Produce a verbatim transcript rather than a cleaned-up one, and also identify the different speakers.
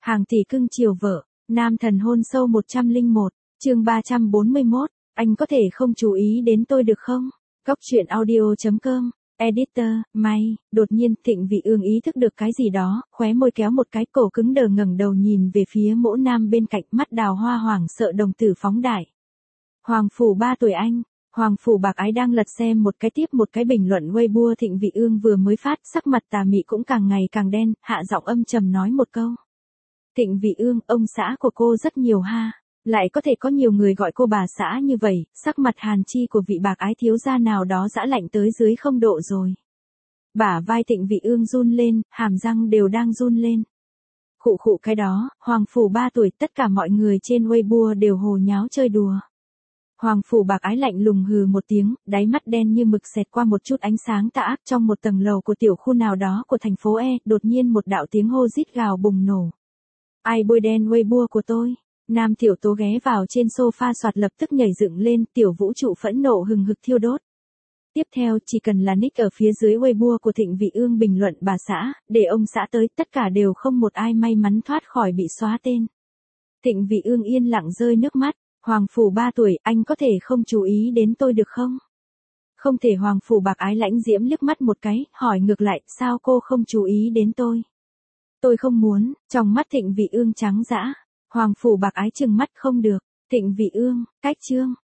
Speaker 1: Hàng tỷ cưng chiều vợ, nam thần hôn sâu một trăm lẻ một, chương ba trăm bốn mươi mốt, anh có thể không chú ý đến tôi được không? Góc truyện audio.com, editor, May, đột nhiên Thịnh Vị Ương ý thức được cái gì đó, khóe môi kéo một cái, cổ cứng đờ ngẩng đầu nhìn về phía mỗ nam bên cạnh, mắt đào hoa hoảng sợ đồng tử phóng đại. Hoàng phủ ba tuổi anh. Hoàng phủ bạc ái đang lật xem một cái tiếp một cái bình luận Weibo Thịnh Vị Ương vừa mới phát, sắc mặt tà mị cũng càng ngày càng đen, hạ giọng âm trầm nói một câu. Thịnh Vị Ương, ông xã của cô rất nhiều ha, lại có thể có nhiều người gọi cô bà xã như vậy, sắc mặt hàn chi của vị bạc ái thiếu gia nào đó dã lạnh tới dưới không độ rồi. Bả vai Thịnh Vị Ương run lên, hàm răng đều đang run lên. Khụ khụ cái đó, Hoàng phủ ba tuổi, tất cả mọi người trên Weibo đều hồ nháo chơi đùa. Hoàng phủ bạc ái lạnh lùng hừ một tiếng, đáy mắt đen như mực xẹt qua một chút ánh sáng tà ác trong một tầng lầu của tiểu khu nào đó của thành phố E, đột nhiên một đạo tiếng hô rít gào bùng nổ. Ai bôi đen Weibo của tôi? Nam tiểu tố ghé vào trên sofa soạt lập tức nhảy dựng lên, tiểu vũ trụ phẫn nộ hừng hực thiêu đốt. Tiếp theo, chỉ cần là nick ở phía dưới Weibo của Thịnh Vị Ương bình luận bà xã, để ông xã tới, tất cả đều không một ai may mắn thoát khỏi bị xóa tên. Thịnh Vị Ương yên lặng rơi nước mắt. Hoàng phủ ba tuổi, anh có thể không chú ý đến tôi được không? Không thể. Hoàng phủ bạc ái lãnh diễm liếc mắt một cái, hỏi ngược lại, sao cô không chú ý đến tôi? Tôi không muốn. Trong mắt Thịnh Vị Ương trắng dã. Hoàng phủ bạc ái trừng mắt, không được. Thịnh Vị Ương, cách chương.